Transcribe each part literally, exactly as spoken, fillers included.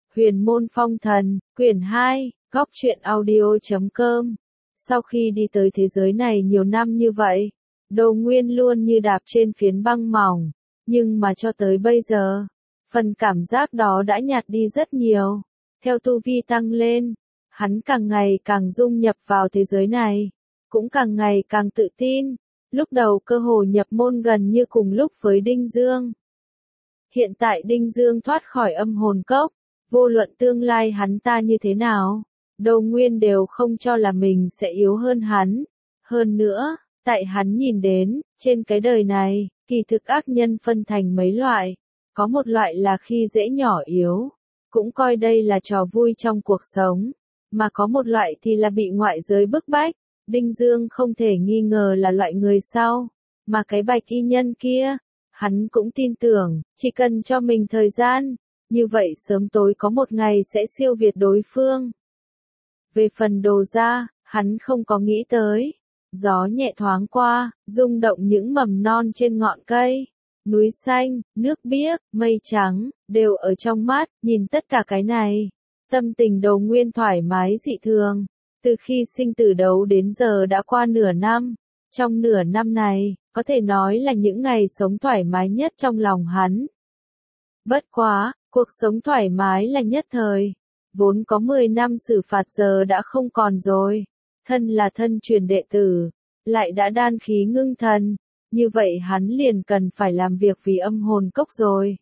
Huyền môn phong thần, quyển hai, góc truyện audio chấm com. Sau khi đi tới thế giới này nhiều năm như vậy, Đồ Nguyên luôn như đạp trên phiến băng mỏng, nhưng mà cho tới bây giờ, phần cảm giác đó đã nhạt đi rất nhiều. Theo tu vi tăng lên, hắn càng ngày càng dung nhập vào thế giới này, cũng càng ngày càng tự tin. Lúc đầu cơ hồ nhập môn gần như cùng lúc với Đinh Dương. Hiện tại Đinh Dương thoát khỏi âm hồn cốc, vô luận tương lai hắn ta như thế nào, Đồ Nguyên đều không cho là mình sẽ yếu hơn hắn. Hơn nữa, tại hắn nhìn đến, trên cái đời này, kỳ thực ác nhân phân thành mấy loại. Có một loại là khi dễ nhỏ yếu, cũng coi đây là trò vui trong cuộc sống, mà có một loại thì là bị ngoại giới bức bách. Đinh Dương không thể nghi ngờ là loại người sau, mà cái bạch y nhân kia, hắn cũng tin tưởng, chỉ cần cho mình thời gian, như vậy sớm tối có một ngày sẽ siêu việt đối phương. Về phần Đồ gia, hắn không có nghĩ tới. Gió nhẹ thoáng qua, rung động những mầm non trên ngọn cây. Núi xanh, nước biếc, mây trắng, đều ở trong mắt, nhìn tất cả cái này. Tâm tình Đồ Nguyên thoải mái dị thường. Từ khi sinh tử đấu đến giờ đã qua nửa năm. Trong nửa năm này, có thể nói là những ngày sống thoải mái nhất trong lòng hắn. Bất quá, cuộc sống thoải mái là nhất thời. Vốn có mười năm xử phạt giờ đã không còn rồi. Thân là thân truyền đệ tử, lại đã đan khí ngưng thần. Như vậy hắn liền cần phải làm việc vì âm hồn cốc rồi.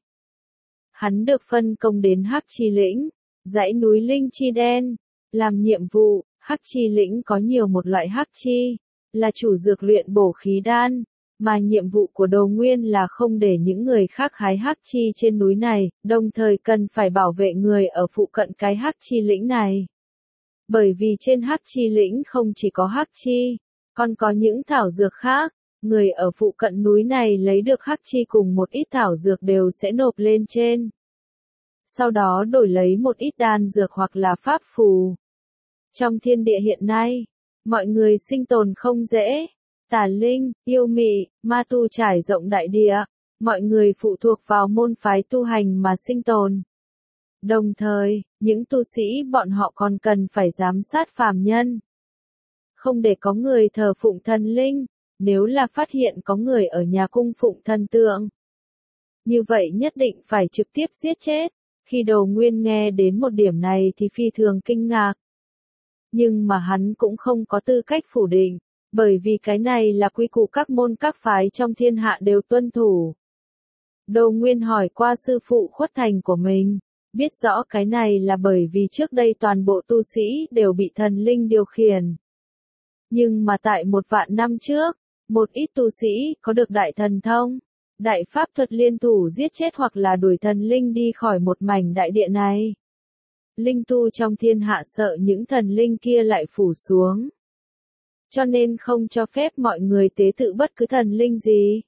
Hắn được phân công đến Hắc Chi Lĩnh, dãy núi Linh Chi Đen, làm nhiệm vụ. Hắc Chi Lĩnh có nhiều một loại hắc chi, là chủ dược luyện bổ khí đan, mà nhiệm vụ của Đồ Nguyên là không để những người khác hái hắc chi trên núi này, đồng thời cần phải bảo vệ người ở phụ cận cái Hắc Chi Lĩnh này. Bởi vì trên Hắc Chi Lĩnh không chỉ có hắc chi, còn có những thảo dược khác, người ở phụ cận núi này lấy được hắc chi cùng một ít thảo dược đều sẽ nộp lên trên. Sau đó đổi lấy một ít đan dược hoặc là pháp phù. Trong thiên địa hiện nay, mọi người sinh tồn không dễ, tà linh, yêu mị, ma tu trải rộng đại địa, mọi người phụ thuộc vào môn phái tu hành mà sinh tồn. Đồng thời, những tu sĩ bọn họ còn cần phải giám sát phàm nhân. Không để có người thờ phụng thần linh, nếu là phát hiện có người ở nhà cung phụng thần tượng. Như vậy nhất định phải trực tiếp giết chết. Khi Đồ Nguyên nghe đến một điểm này thì phi thường kinh ngạc. Nhưng mà hắn cũng không có tư cách phủ định, bởi vì cái này là quy củ các môn các phái trong thiên hạ đều tuân thủ. Đồ Nguyên hỏi qua sư phụ Khuất Thành của mình, biết rõ cái này là bởi vì trước đây toàn bộ tu sĩ đều bị thần linh điều khiển. Nhưng mà tại một vạn năm trước, một ít tu sĩ có được đại thần thông, đại pháp thuật liên thủ giết chết hoặc là đuổi thần linh đi khỏi một mảnh đại địa này. Linh tu trong thiên hạ sợ những thần linh kia lại phủ xuống. Cho nên không cho phép mọi người tế tự bất cứ thần linh gì.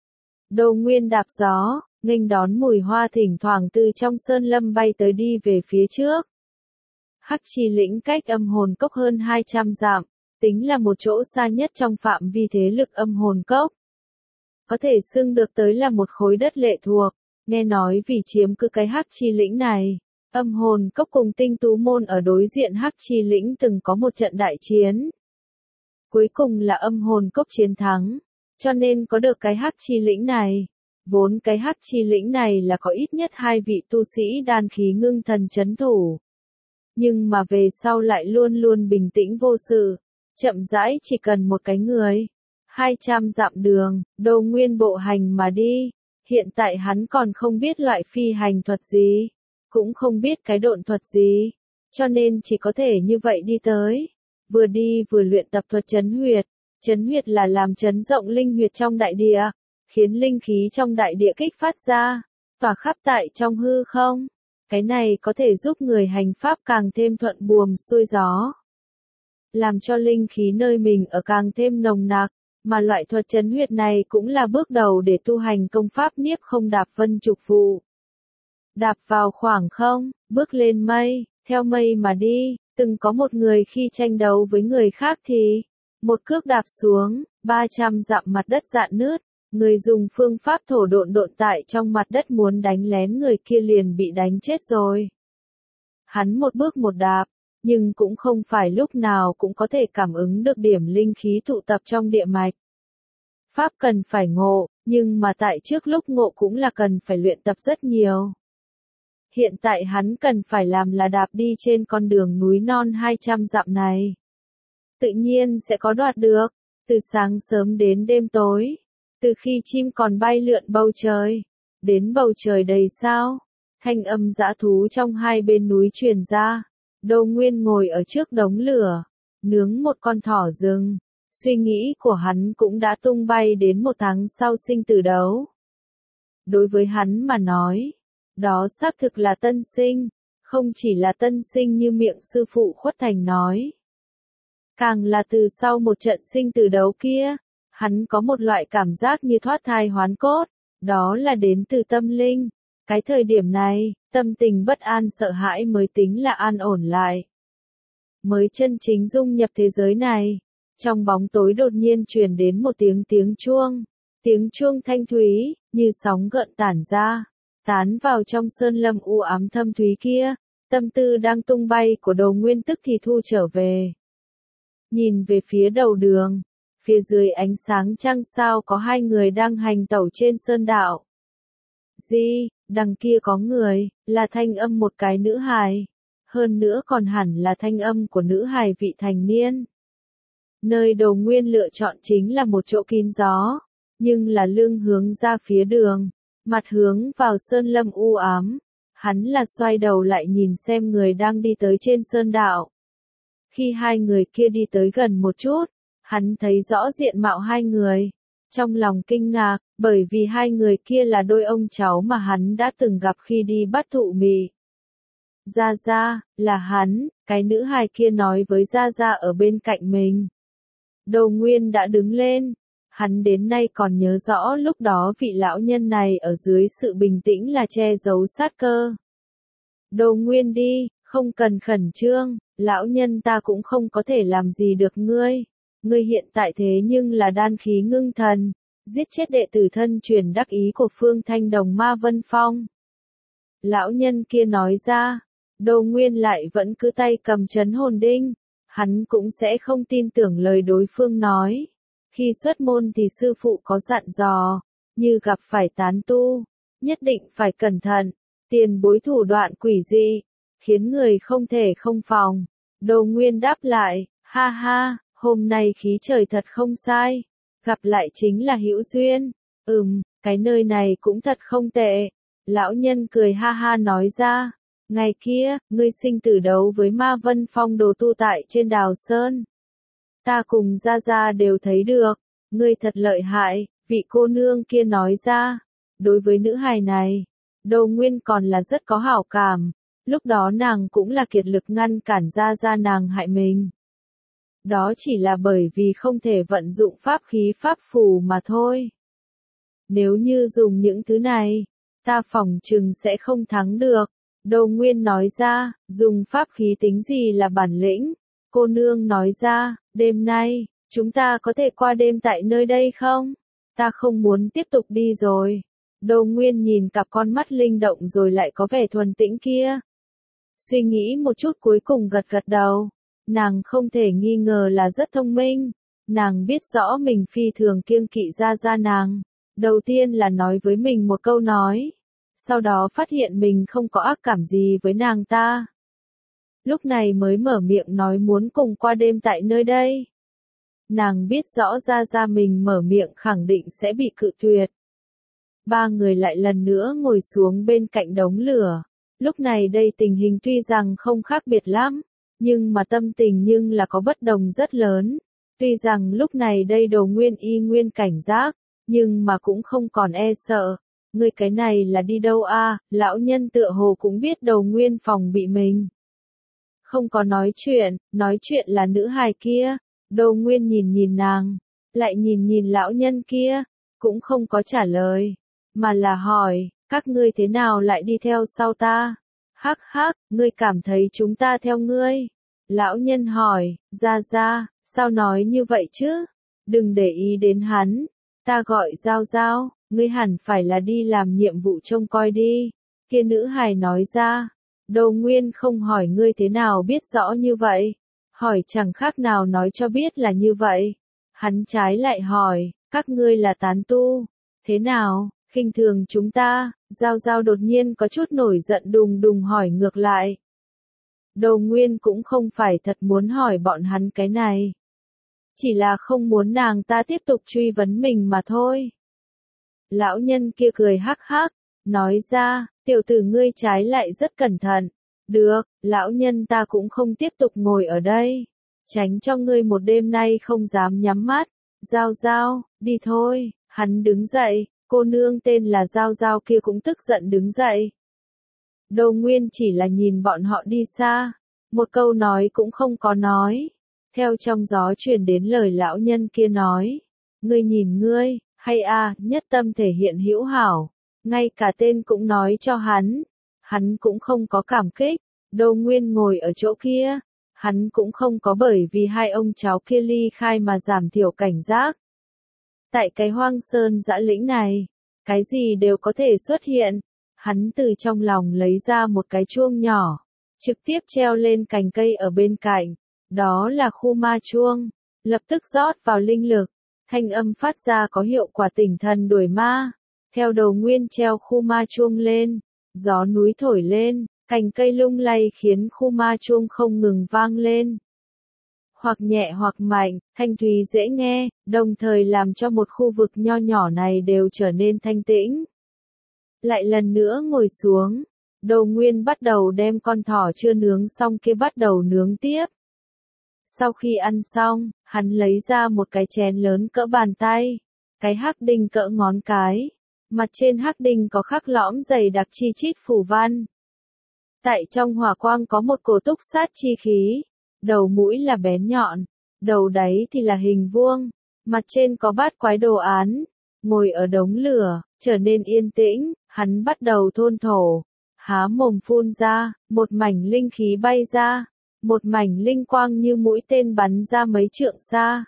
Đồ Nguyên đạp gió, nghênh đón mùi hoa thỉnh thoảng từ trong sơn lâm bay tới đi về phía trước. Hắc Chi Lĩnh cách âm hồn cốc hơn hai trăm dặm, tính là một chỗ xa nhất trong phạm vi thế lực âm hồn cốc. Có thể xưng được tới là một khối đất lệ thuộc, nghe nói vì chiếm cứ cái Hắc Chi Lĩnh này. Âm hồn cốc cùng tinh tú môn ở đối diện Hắc Chi Lĩnh từng có một trận đại chiến. Cuối cùng là âm hồn cốc chiến thắng, cho nên có được cái Hắc Chi Lĩnh này. Vốn cái Hắc Chi Lĩnh này là có ít nhất hai vị tu sĩ đan khí ngưng thần chấn thủ. Nhưng mà về sau lại luôn luôn bình tĩnh vô sự, chậm rãi chỉ cần một cái người. hai trăm dặm đường, Đồ Nguyên bộ hành mà đi. Hiện tại hắn còn không biết loại phi hành thuật gì. Cũng không biết cái độn thuật gì, cho nên chỉ có thể như vậy đi tới. Vừa đi vừa luyện tập thuật chấn huyệt. Chấn huyệt là làm chấn rộng linh huyệt trong đại địa, khiến linh khí trong đại địa kích phát ra, tỏa khắp tại trong hư không. Cái này có thể giúp người hành pháp càng thêm thuận buồm xuôi gió, làm cho linh khí nơi mình ở càng thêm nồng nặc, mà loại thuật chấn huyệt này cũng là bước đầu để tu hành công pháp Niếp Không Đạp Vân Trục Vụ. Đạp vào khoảng không, bước lên mây, theo mây mà đi. Từng có một người khi tranh đấu với người khác thì, một cước đạp xuống, ba trăm dặm mặt đất rạn nứt. Người dùng phương pháp thổ độn độn tại trong mặt đất muốn đánh lén người kia liền bị đánh chết rồi. Hắn một bước một đạp, nhưng cũng không phải lúc nào cũng có thể cảm ứng được điểm linh khí tụ tập trong địa mạch. Pháp cần phải ngộ, nhưng mà tại trước lúc ngộ cũng là cần phải luyện tập rất nhiều. Hiện tại hắn cần phải làm là đạp đi trên con đường núi non hai trăm dặm này. Tự nhiên sẽ có đoạt được, từ sáng sớm đến đêm tối, từ khi chim còn bay lượn bầu trời, đến bầu trời đầy sao, thanh âm dã thú trong hai bên núi truyền ra. Đô Nguyên ngồi ở trước đống lửa, nướng một con thỏ rừng, suy nghĩ của hắn cũng đã tung bay đến một tháng sau sinh tử đấu. Đối với hắn mà nói, đó xác thực là tân sinh, không chỉ là tân sinh như miệng sư phụ Khuất Thành nói. Càng là từ sau một trận sinh tử đấu kia, hắn có một loại cảm giác như thoát thai hoán cốt, đó là đến từ tâm linh. Cái thời điểm này, tâm tình bất an sợ hãi mới tính là an ổn lại. Mới chân chính dung nhập thế giới này, trong bóng tối đột nhiên truyền đến một tiếng tiếng chuông, tiếng chuông thanh thúy, như sóng gợn tản ra, tán vào trong sơn lâm u ám thâm thúy kia, tâm tư đang tung bay của Đồ Nguyên tức thì thu trở về. Nhìn về phía đầu đường, phía dưới ánh sáng trăng sao có hai người đang hành tẩu trên sơn đạo. Di, đằng kia có người, là thanh âm một cái nữ hài, hơn nữa còn hẳn là thanh âm của nữ hài vị thành niên. Nơi Đồ Nguyên lựa chọn chính là một chỗ kín gió, nhưng là lưng hướng ra phía đường, mặt hướng vào sơn lâm u ám. Hắn là xoay đầu lại nhìn xem người đang đi tới trên sơn đạo. Khi hai người kia đi tới gần một chút, hắn thấy rõ diện mạo hai người. Trong lòng kinh ngạc, bởi vì hai người kia là đôi ông cháu mà hắn đã từng gặp khi đi bắt thụ mị. Gia Gia, là hắn, cái nữ hài kia nói với Gia Gia ở bên cạnh mình. Đồ Nguyên đã đứng lên, hắn đến nay còn nhớ rõ lúc đó vị lão nhân này ở dưới sự bình tĩnh là che giấu sát cơ. Đồ Nguyên đi, không cần khẩn trương, lão nhân ta cũng không có thể làm gì được ngươi. Ngươi hiện tại thế nhưng là đan khí ngưng thần, giết chết đệ tử thân truyền đắc ý của Phương Thanh Đồng Ma Vân Phong. Lão nhân kia nói ra, Đồ Nguyên lại vẫn cứ tay cầm chấn hồn đinh, hắn cũng sẽ không tin tưởng lời đối phương nói. Khi xuất môn thì sư phụ có dặn dò, như gặp phải tán tu, nhất định phải cẩn thận, tiền bối thủ đoạn quỷ dị, khiến người không thể không phòng. Đồ Nguyên đáp lại, ha ha. Hôm nay khí trời thật không sai, gặp lại chính là hữu duyên, ừm, cái nơi này cũng thật không tệ. Lão nhân cười ha ha nói ra, ngày kia, ngươi sinh tử đấu với Ma Vân Phong đồ tu tại trên đào sơn. Ta cùng Gia Gia đều thấy được, ngươi thật lợi hại, vị cô nương kia nói ra. Đối với nữ hài này, Đồ Nguyên còn là rất có hảo cảm, lúc đó nàng cũng là kiệt lực ngăn cản Gia Gia nàng hại mình. Đó chỉ là bởi vì không thể vận dụng pháp khí pháp phù mà thôi. Nếu như dùng những thứ này, ta phỏng chừng sẽ không thắng được. Đồ Nguyên nói ra, dùng pháp khí tính gì là bản lĩnh. Cô nương nói ra, đêm nay, chúng ta có thể qua đêm tại nơi đây không? Ta không muốn tiếp tục đi rồi. Đồ Nguyên nhìn cặp con mắt linh động rồi lại có vẻ thuần tĩnh kia. Suy nghĩ một chút cuối cùng gật gật đầu. Nàng không thể nghi ngờ là rất thông minh, nàng biết rõ mình phi thường kiêng kỵ Gia Gia nàng. Đầu tiên là nói với mình một câu nói, sau đó phát hiện mình không có ác cảm gì với nàng ta. Lúc này mới mở miệng nói muốn cùng qua đêm tại nơi đây. Nàng biết rõ Gia Gia mình mở miệng khẳng định sẽ bị cự tuyệt. Ba người lại lần nữa ngồi xuống bên cạnh đống lửa. Lúc này đây tình hình tuy rằng không khác biệt lắm, nhưng mà tâm tình nhưng là có bất đồng rất lớn. Tuy rằng lúc này đây Đồ Nguyên y nguyên cảnh giác, nhưng mà cũng không còn e sợ. Người cái này là đi đâu a? Lão nhân tựa hồ cũng biết Đồ Nguyên phòng bị mình. Không có nói chuyện, nói chuyện là nữ hài kia. Đồ Nguyên nhìn nhìn nàng, lại nhìn nhìn lão nhân kia, cũng không có trả lời, mà là hỏi, các ngươi thế nào lại đi theo sau ta? Hắc hắc, ngươi cảm thấy chúng ta theo ngươi. Lão nhân hỏi, Gia Gia, sao nói như vậy chứ? Đừng để ý đến hắn, ta gọi Giao Giao, ngươi hẳn phải là đi làm nhiệm vụ trông coi đi. Kia nữ hài nói ra, Đồ Nguyên không hỏi ngươi thế nào biết rõ như vậy, hỏi chẳng khác nào nói cho biết là như vậy. Hắn trái lại hỏi, các ngươi là tán tu, thế nào, khinh thường chúng ta, Giao Giao đột nhiên có chút nổi giận đùng đùng hỏi ngược lại. Đồ Nguyên cũng không phải thật muốn hỏi bọn hắn cái này. Chỉ là không muốn nàng ta tiếp tục truy vấn mình mà thôi. Lão nhân kia cười hắc hắc, nói ra, tiểu tử ngươi trái lại rất cẩn thận. Được, lão nhân ta cũng không tiếp tục ngồi ở đây. Tránh cho ngươi một đêm nay không dám nhắm mắt. Giao Giao, đi thôi, hắn đứng dậy, cô nương tên là Giao Giao kia cũng tức giận đứng dậy. Đồ Nguyên chỉ là nhìn bọn họ đi xa, một câu nói cũng không có nói. Theo trong gió truyền đến lời lão nhân kia nói, ngươi nhìn ngươi, hay a, nhất tâm thể hiện hữu hảo, ngay cả tên cũng nói cho hắn, hắn cũng không có cảm kích. Đồ Nguyên ngồi ở chỗ kia, hắn cũng không có bởi vì hai ông cháu kia ly khai mà giảm thiểu cảnh giác. Tại cái hoang sơn dã lĩnh này, cái gì đều có thể xuất hiện. Hắn từ trong lòng lấy ra một cái chuông nhỏ, trực tiếp treo lên cành cây ở bên cạnh. Đó là khu ma chuông, lập tức rót vào linh lực, thanh âm phát ra có hiệu quả tỉnh thần đuổi ma. Theo Đồ Nguyên treo khu ma chuông lên, gió núi thổi lên, cành cây lung lay khiến khu ma chuông không ngừng vang lên. Hoặc nhẹ hoặc mạnh, thanh thúy dễ nghe, đồng thời làm cho một khu vực nho nhỏ này đều trở nên thanh tĩnh. Lại lần nữa ngồi xuống, Đồ Nguyên bắt đầu đem con thỏ chưa nướng xong kia bắt đầu nướng tiếp. Sau khi ăn xong, hắn lấy ra một cái chén lớn cỡ bàn tay, cái hắc đinh cỡ ngón cái, mặt trên hắc đinh có khắc lõm dày đặc chi chít phù văn. Tại trong hỏa quang có một cổ túc sát chi khí, đầu mũi là bén nhọn, đầu đáy thì là hình vuông, mặt trên có bát quái đồ án, ngồi ở đống lửa, trở nên yên tĩnh, hắn bắt đầu thôn thổ, há mồm phun ra, một mảnh linh khí bay ra, một mảnh linh quang như mũi tên bắn ra mấy trượng xa.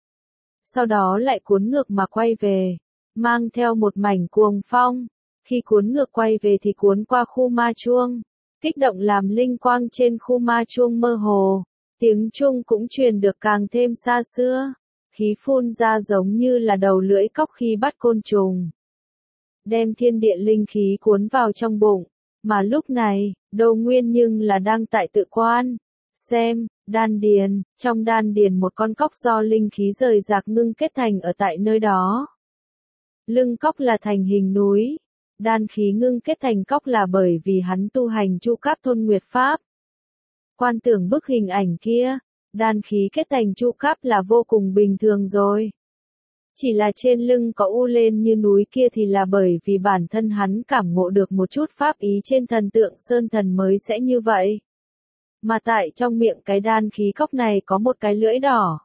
Sau đó lại cuốn ngược mà quay về, mang theo một mảnh cuồng phong, khi cuốn ngược quay về thì cuốn qua khu ma chuông, kích động làm linh quang trên khu ma chuông mơ hồ, tiếng chuông cũng truyền được càng thêm xa xưa, khí phun ra giống như là đầu lưỡi cóc khi bắt côn trùng. Đem thiên địa linh khí cuốn vào trong bụng, mà lúc này, Đồ Nguyên nhưng là đang tại tự quan. Xem, đan điền, trong đan điền một con cóc do linh khí rời rạc ngưng kết thành ở tại nơi đó. Lưng cóc là thành hình núi, đan khí ngưng kết thành cóc là bởi vì hắn tu hành chu cáp thôn nguyệt pháp. Quan tưởng bức hình ảnh kia, đan khí kết thành chu cáp là vô cùng bình thường rồi. Chỉ là trên lưng có u lên như núi kia thì là bởi vì bản thân hắn cảm ngộ được một chút pháp ý trên thần tượng sơn thần mới sẽ như vậy. Mà tại trong miệng cái đan khí cóc này có một cái lưỡi đỏ.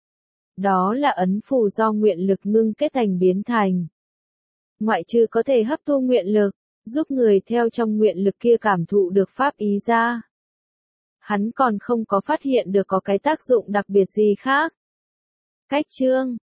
Đó là ấn phù do nguyện lực ngưng kết thành biến thành. Ngoại trừ có thể hấp thu nguyện lực, giúp người theo trong nguyện lực kia cảm thụ được pháp ý ra. Hắn còn không có phát hiện được có cái tác dụng đặc biệt gì khác. Cách chương